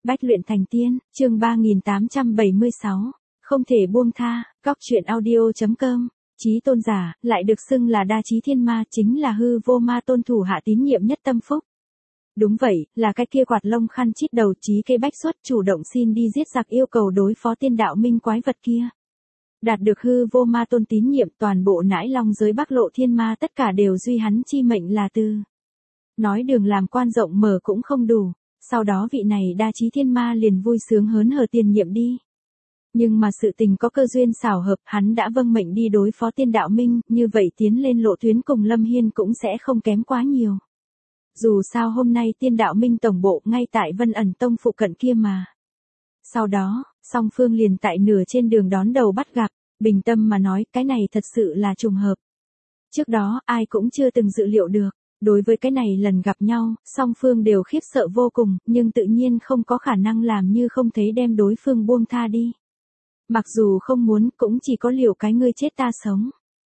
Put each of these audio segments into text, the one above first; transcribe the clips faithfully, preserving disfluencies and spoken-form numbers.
Bách luyện thành tiên, chương ba nghìn tám trăm bảy mươi sáu, không thể buông tha, góc truyện audio.com, Chí tôn giả, lại được xưng là đa chí thiên ma, chính là hư vô ma tôn thủ hạ tín nhiệm nhất tâm phúc. Đúng vậy, là cái kia quạt lông khăn chít đầu Chí cây bách xuất chủ động xin đi giết giặc yêu cầu đối phó tiên đạo minh quái vật kia. Đạt được hư vô ma tôn tín nhiệm, toàn bộ nãi long giới Bắc Lộ thiên ma tất cả đều duy hắn chi mệnh là tư. Nói đường làm quan rộng mở cũng không đủ. Sau đó vị này đa chí thiên ma liền vui sướng hớn hở tiền nhiệm đi. Nhưng mà sự tình có cơ duyên xảo hợp, hắn đã vâng mệnh đi đối phó tiên đạo minh, như vậy tiến lên lộ tuyến cùng Lâm Hiên cũng sẽ không kém quá nhiều. Dù sao hôm nay tiên đạo minh tổng bộ ngay tại Vân ẩn tông phụ cận kia mà. Sau đó, song phương liền tại nửa trên đường đón đầu bắt gặp, bình tâm mà nói cái này thật sự là trùng hợp. Trước đó ai cũng chưa từng dự liệu được. Đối với cái này lần gặp nhau, song phương đều khiếp sợ vô cùng, nhưng tự nhiên không có khả năng làm như không thấy đem đối phương buông tha đi. Mặc dù không muốn, cũng chỉ có liều cái ngươi chết ta sống.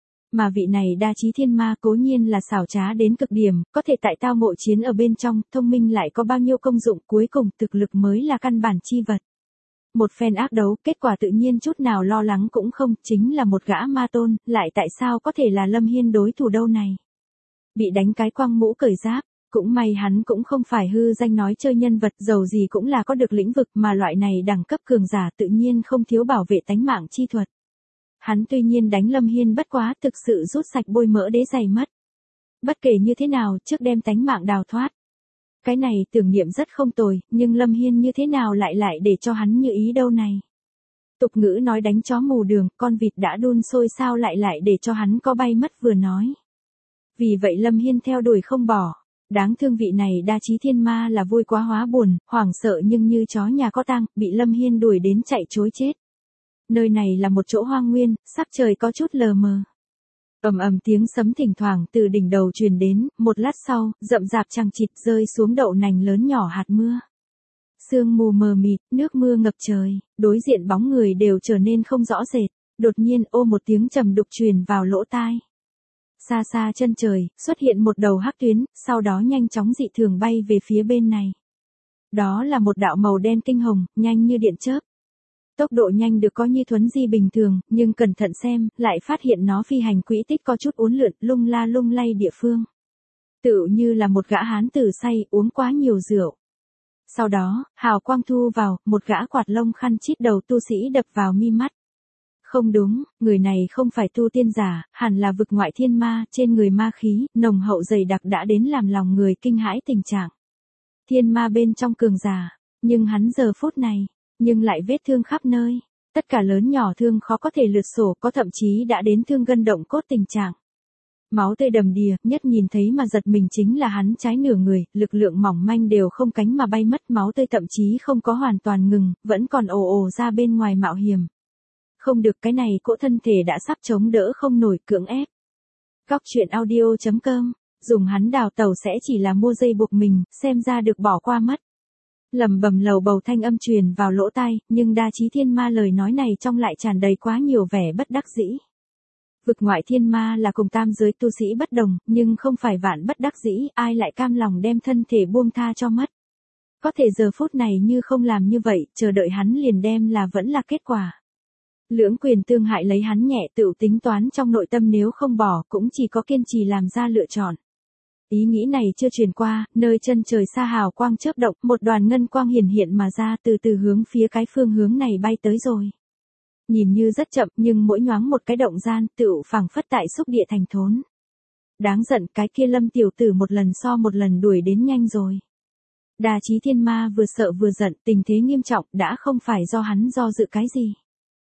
Mà vị này đa chí thiên ma cố nhiên là xảo trá đến cực điểm, có thể tại tao ngộ chiến ở bên trong, thông minh lại có bao nhiêu công dụng, cuối cùng thực lực mới là căn bản chi vật. Một phen ác đấu, kết quả tự nhiên chút nào lo lắng cũng không, chính là một gã ma tôn, lại tại sao có thể là Lâm Hiên đối thủ đâu này. Bị đánh cái quăng mũ cởi giáp, cũng may hắn cũng không phải hư danh nói chơi nhân vật, dầu gì cũng là có được lĩnh vực mà loại này đẳng cấp cường giả tự nhiên không thiếu bảo vệ tánh mạng chi thuật. Hắn tuy nhiên đánh Lâm Hiên bất quá thực sự rút sạch bôi mỡ đế giày mất. Bất kể như thế nào trước đem tánh mạng đào thoát. Cái này tưởng niệm rất không tồi, nhưng Lâm Hiên như thế nào lại lại để cho hắn như ý đâu này. Tục ngữ nói đánh chó mù đường, con vịt đã đun sôi sao lại lại để cho hắn có bay mất vừa nói. Vì vậy Lâm Hiên theo đuổi không bỏ. Đáng thương vị này đa chí thiên ma là vui quá hóa buồn, hoảng sợ nhưng như chó nhà có tang, bị Lâm Hiên đuổi đến chạy trối chết. Nơi này là một chỗ hoang nguyên, sắc trời có chút lờ mờ. Ầm ầm tiếng sấm thỉnh thoảng từ đỉnh đầu truyền đến, một lát sau, rậm rạp chằng chịt rơi xuống đậu nành lớn nhỏ hạt mưa. Sương mù mờ mịt, nước mưa ngập trời, đối diện bóng người đều trở nên không rõ rệt. Đột nhiên ô một tiếng trầm đục truyền vào lỗ tai. Xa xa chân trời, xuất hiện một đầu hắc tuyến, sau đó nhanh chóng dị thường bay về phía bên này. Đó là một đạo màu đen kinh hồng, nhanh như điện chớp. Tốc độ nhanh được coi như thuấn di bình thường, nhưng cẩn thận xem, lại phát hiện nó phi hành quỹ tích có chút uốn lượn, lung la lung lay địa phương. Tựu như là một gã hán tử say, uống quá nhiều rượu. Sau đó, hào quang thu vào, một gã quạt lông khăn chít đầu tu sĩ đập vào mi mắt. Không đúng, người này không phải tu tiên giả, hẳn là vực ngoại thiên ma, trên người ma khí, nồng hậu dày đặc đã đến làm lòng người kinh hãi tình trạng. Thiên ma bên trong cường giả, nhưng hắn giờ phút này, nhưng lại vết thương khắp nơi, tất cả lớn nhỏ thương khó có thể lượt sổ, có thậm chí đã đến thương gân động cốt tình trạng. Máu tươi đầm đìa, nhất nhìn thấy mà giật mình chính là hắn trái nửa người, lực lượng mỏng manh đều không cánh mà bay mất, máu tươi thậm chí không có hoàn toàn ngừng, vẫn còn ồ ồ ra bên ngoài mạo hiểm. Không được, cái này cỗ thân thể đã sắp chống đỡ không nổi, cưỡng ép. Góc truyện audio.com, dùng hắn đào tẩu sẽ chỉ là mua dây buộc mình, xem ra được bỏ qua mất. Lầm bầm lầu bầu thanh âm truyền vào lỗ tai, nhưng đa chí thiên ma lời nói này trong lại tràn đầy quá nhiều vẻ bất đắc dĩ. Vực ngoại thiên ma là cùng tam giới tu sĩ bất đồng, nhưng không phải vạn bất đắc dĩ, ai lại cam lòng đem thân thể buông tha cho mất. Có thể giờ phút này như không làm như vậy, chờ đợi hắn liền đem là vẫn là kết quả. Lưỡng quyền tương hại lấy hắn nhẹ tự tính toán trong nội tâm nếu không bỏ cũng chỉ có kiên trì làm ra lựa chọn. Ý nghĩ này chưa truyền qua, nơi chân trời xa hào quang chớp động, một đoàn ngân quang hiển hiện mà ra từ từ hướng phía cái phương hướng này bay tới rồi. Nhìn như rất chậm nhưng mỗi nhoáng một cái động gian tựu phảng phất tại xúc địa thành thốn. Đáng giận cái kia Lâm tiểu tử một lần so một lần đuổi đến nhanh rồi. Đa chí thiên ma vừa sợ vừa giận, tình thế nghiêm trọng, đã không phải do hắn do dự cái gì.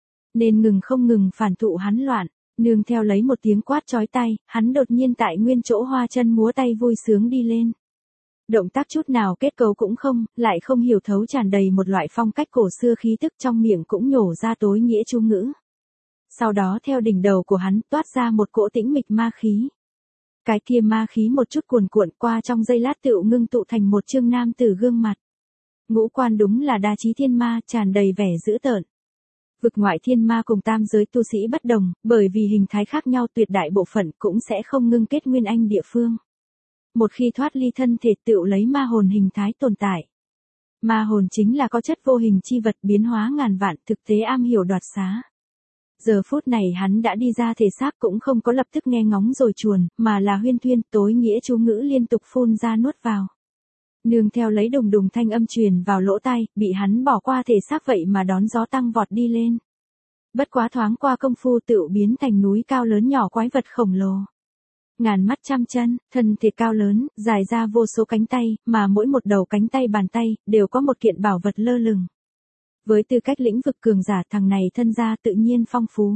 Nên ngừng không ngừng phản thụ hắn loạn, nương theo lấy một tiếng quát chói tai, hắn đột nhiên tại nguyên chỗ hoa chân múa tay vui sướng đi lên. Động tác chút nào kết cấu cũng không, lại không hiểu thấu tràn đầy một loại phong cách cổ xưa khí tức, trong miệng cũng nhổ ra tối nghĩa chú ngữ. Sau đó theo đỉnh đầu của hắn toát ra một cỗ tĩnh mịch ma khí. Cái kia ma khí một chút cuồn cuộn qua trong giây lát tựu ngưng tụ thành một trương nam tử gương mặt. Ngũ quan đúng là đa chí thiên ma, tràn đầy vẻ dữ tợn. Vực ngoại thiên ma cùng tam giới tu sĩ bất đồng, bởi vì hình thái khác nhau tuyệt đại bộ phận cũng sẽ không ngưng kết nguyên anh địa phương. Một khi thoát ly thân thể tựu lấy ma hồn hình thái tồn tại. Ma hồn chính là có chất vô hình chi vật biến hóa ngàn vạn, thực tế am hiểu đoạt xá. Giờ phút này hắn đã đi ra thể xác cũng không có lập tức nghe ngóng rồi chuồn, mà là huyên thuyên tối nghĩa chú ngữ liên tục phun ra nuốt vào. Nương theo lấy đùng đùng thanh âm truyền vào lỗ tai, bị hắn bỏ qua thể xác vậy mà đón gió tăng vọt đi lên. Bất quá thoáng qua công phu tựu biến thành núi cao lớn nhỏ quái vật khổng lồ. Ngàn mắt trăm chân, thân thể cao lớn, dài ra vô số cánh tay, mà mỗi một đầu cánh tay bàn tay, đều có một kiện bảo vật lơ lửng. Với tư cách lĩnh vực cường giả thằng này thân gia tự nhiên phong phú.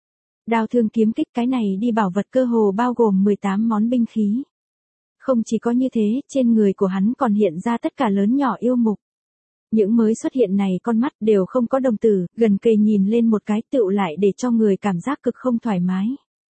Đao thương kiếm kích cái này đi bảo vật cơ hồ bao gồm mười tám món binh khí. Không chỉ có như thế, trên người của hắn còn hiện ra tất cả lớn nhỏ yêu mục. Những mới xuất hiện này con mắt đều không có đồng tử, gần kề nhìn lên một cái tựu lại để cho người cảm giác cực không thoải mái.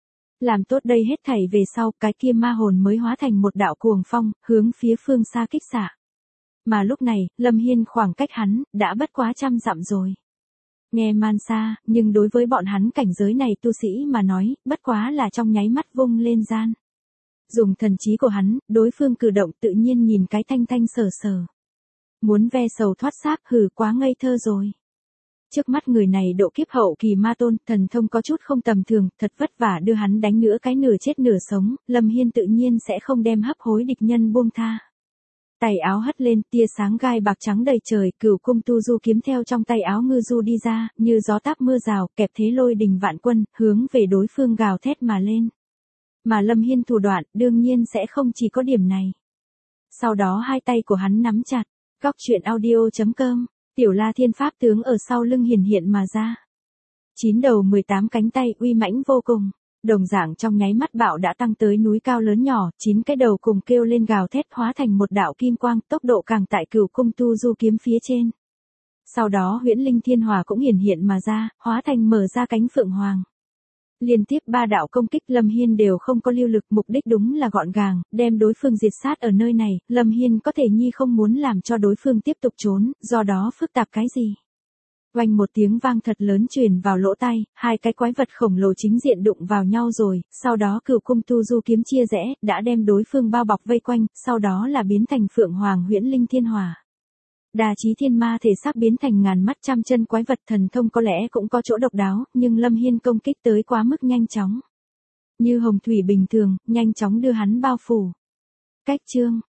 Làm tốt đây hết thảy về sau, cái kia ma hồn mới hóa thành một đạo cuồng phong, hướng phía phương xa kích xạ. Mà lúc này, Lâm Hiên khoảng cách hắn, đã bất quá trăm dặm rồi. Nghe man xa, nhưng đối với bọn hắn cảnh giới này tu sĩ mà nói, bất quá là trong nháy mắt vung lên gian. Dùng thần trí của hắn, đối phương cử động tự nhiên nhìn cái thanh thanh sờ sờ. Muốn ve sầu thoát xác hừ quá ngây thơ rồi. Trước mắt người này độ kiếp hậu kỳ ma tôn, thần thông có chút không tầm thường, thật vất vả đưa hắn đánh nửa cái nửa chết nửa sống, Lâm Hiên tự nhiên sẽ không đem hấp hối địch nhân buông tha. Tay áo hất lên, tia sáng gai bạc trắng đầy trời, cửu cung tu du kiếm theo trong tay áo ngư du đi ra, như gió táp mưa rào, kẹp thế lôi đình vạn quân, hướng về đối phương gào thét mà lên. Mà Lâm Hiên thủ đoạn, đương nhiên sẽ không chỉ có điểm này. Sau đó hai tay của hắn nắm chặt, góc truyện audio chấm com, tiểu La Thiên Pháp tướng ở sau lưng hiển hiện mà ra. Chín đầu mười tám cánh tay uy mãnh vô cùng. Đồng dạng trong nháy mắt bạo đã tăng tới núi cao lớn nhỏ, chín cái đầu cùng kêu lên gào thét hóa thành một đạo kim quang, tốc độ càng tại cửu cung tu du kiếm phía trên. Sau đó huyễn linh thiên hòa cũng hiển hiện mà ra, hóa thành mở ra cánh phượng hoàng. Liên tiếp ba đạo công kích Lâm Hiên đều không có lưu lực, mục đích đúng là gọn gàng, đem đối phương diệt sát ở nơi này, Lâm Hiên có thể nhi không muốn làm cho đối phương tiếp tục trốn, do đó phức tạp cái gì. Oanh một tiếng vang thật lớn truyền vào lỗ tai, hai cái quái vật khổng lồ chính diện đụng vào nhau rồi, sau đó cửu cung tu du kiếm chia rẽ, đã đem đối phương bao bọc vây quanh, sau đó là biến thành phượng hoàng huyễn linh thiên hòa. Đa chí thiên ma thể xác biến thành ngàn mắt trăm chân quái vật, thần thông có lẽ cũng có chỗ độc đáo, nhưng Lâm Hiên công kích tới quá mức nhanh chóng. Như hồng thủy bình thường, nhanh chóng đưa hắn bao phủ. Cách chương